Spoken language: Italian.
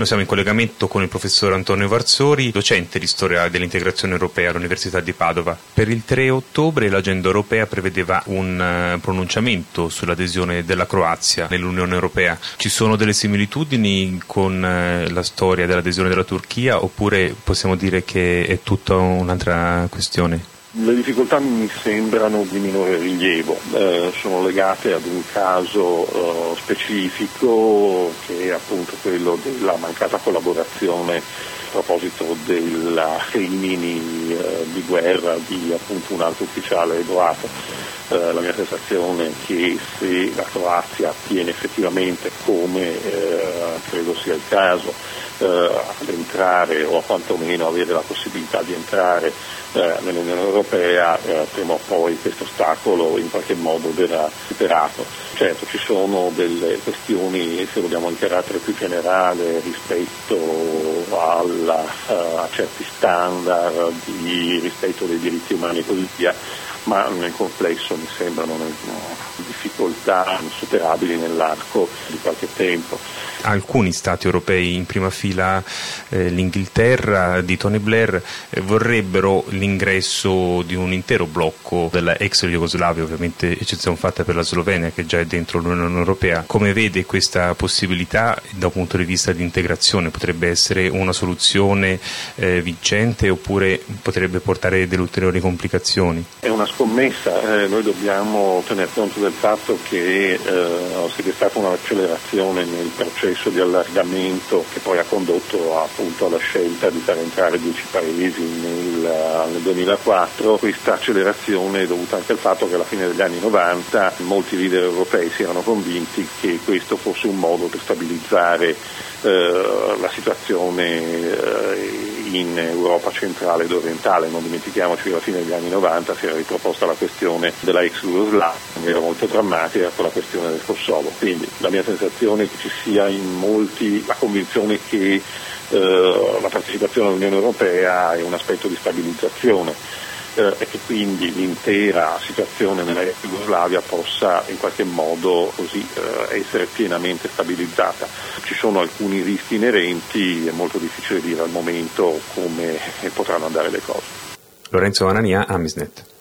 Noi siamo in collegamento con il professor Antonio Varsori, docente di storia dell'integrazione europea all'Università di Padova. Per il 3 ottobre l'agenda europea prevedeva un pronunciamento sull'adesione della Croazia nell'Unione Europea. Ci sono delle similitudini con la storia dell'adesione della Turchia, oppure possiamo dire che è tutta un'altra questione? Le difficoltà mi sembrano di minore rilievo, sono legate ad un caso specifico che è appunto quello della mancata collaborazione a proposito dei crimini di guerra di appunto un alto ufficiale croato. La mia sensazione è che se la Croazia attiene effettivamente, come credo sia il caso, ad entrare o quantomeno avere la possibilità di entrare nell'Unione Europea, prima o poi questo ostacolo in qualche modo verrà superato. Certo, ci sono delle questioni, se vogliamo, di carattere più generale rispetto a certi standard di rispetto dei diritti umani e così via, ma nel complesso mi sembrano difficoltà insuperabili nell'arco di qualche tempo. Alcuni stati europei, in prima fila l'Inghilterra di Tony Blair, vorrebbero l'ingresso di un intero blocco della ex Jugoslavia, ovviamente eccezione fatta per la Slovenia che già è dentro l'Unione Europea. Come vede questa possibilità da un punto di vista di integrazione? Potrebbe essere una soluzione vincente oppure potrebbe portare delle ulteriori complicazioni? È una scommessa, noi dobbiamo tener conto del fatto che c'è stata un'accelerazione nel processo di allargamento che poi ha condotto appunto alla scelta di far entrare 10 paesi nel 2004. Questa accelerazione è dovuta anche al fatto che alla fine degli anni 90 molti leader europei si erano convinti che questo fosse un modo per stabilizzare la situazione in Europa centrale ed orientale. Non dimentichiamoci che alla fine degli anni 90 si era riproposta la questione della ex Jugoslavia, era molto drammatica, con la questione del Kosovo. Quindi la mia sensazione è che ci sia in molti la convinzione che la partecipazione all'Unione Europea è un aspetto di stabilizzazione e che quindi l'intera situazione nella ex Jugoslavia possa in qualche modo così essere pienamente stabilizzata. Ci sono alcuni rischi inerenti, è molto difficile dire al momento come potranno andare le cose. Lorenzo Anania, Amisnet.